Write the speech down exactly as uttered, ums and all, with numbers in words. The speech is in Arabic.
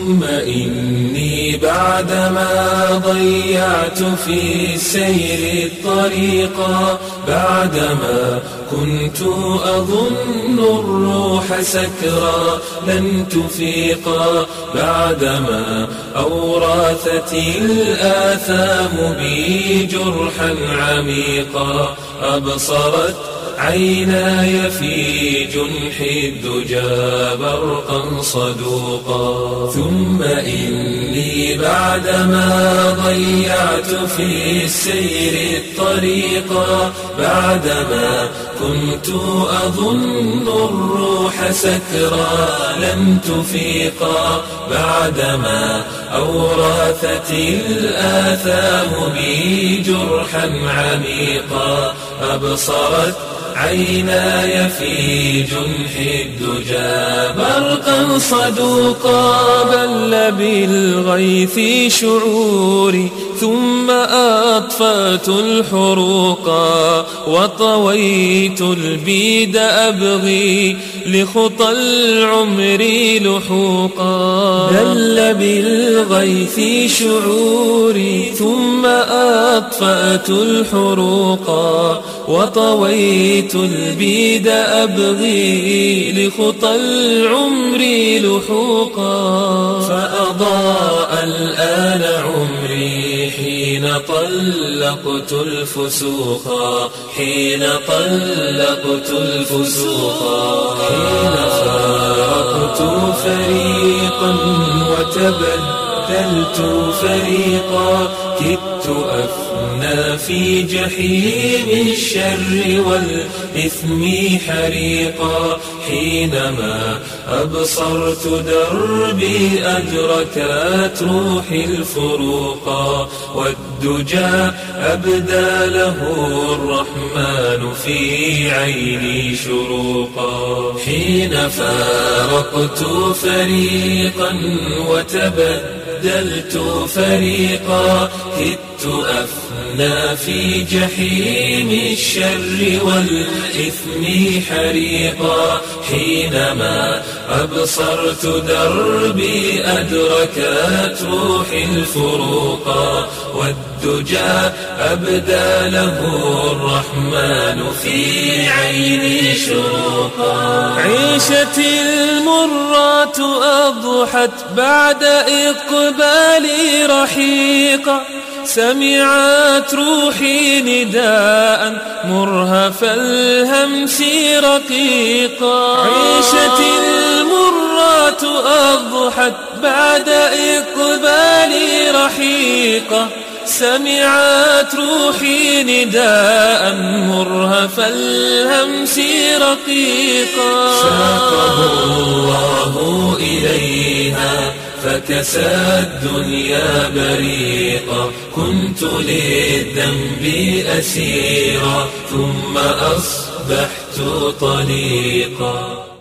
ثم إني بعدما ضيعت في السير الطريقا، بعدما كنت أظن الروح سكرا لن تفيقا، بعدما أورثتني الآثام بي جرحا عميقا، أبصرت عيناي في جنح الدجى برقا صدوقا. ثم إني بعدما ضيعت في السير الطريقا، بعدما كنت أظن الروح سكرا لن تفيقا، بعدما أورثتني الآثام بي جرحا عميقا، أبصرت عيناي في جنح الدجى برقا صدوقا. بل بالغيث شعوري ثم أطفأت الحروقا، وطويت البيد أبغي لخطى العمر لحوقا. بل بالغيث شعوري ثم أطفأت الحروقا، وطويت البيد أبغي لخطى العمر لحوقا. فأضاء الآن عمري حين طلقت الفسوقا، حين طلقت الفسوقا. حين فارقت فريقا وتبدلت فريقا، كدت أفنى في جحيم الشر والإثم حريقا. حينما أبصرت دربي أدركت روحي الفروقا، والدجى أبدى له الرحمن في عيني شروقا. حين فارقت فريقا وتبدلت فريقا، كدت أفنى في جحيم الشر والإثم حريقا. حينما أبصرت دربي أدركت روحي الفروقا، والدجى أبدى له الرحمن في عيني شروقا. عيشتي المرات أضحت بعد إقبالي رحيقا، سمعت روحي نداء مرهف الهمس رقيقا. عيشتي المرات أضحت بعد إقبالي رحيقا، سمعت روحي نداء مرهف الهمس رقيقا. ساقه الله إليها فكسى الدنيا بريقا، كنت للذنب أسيرا ثم أصبحت طليقا.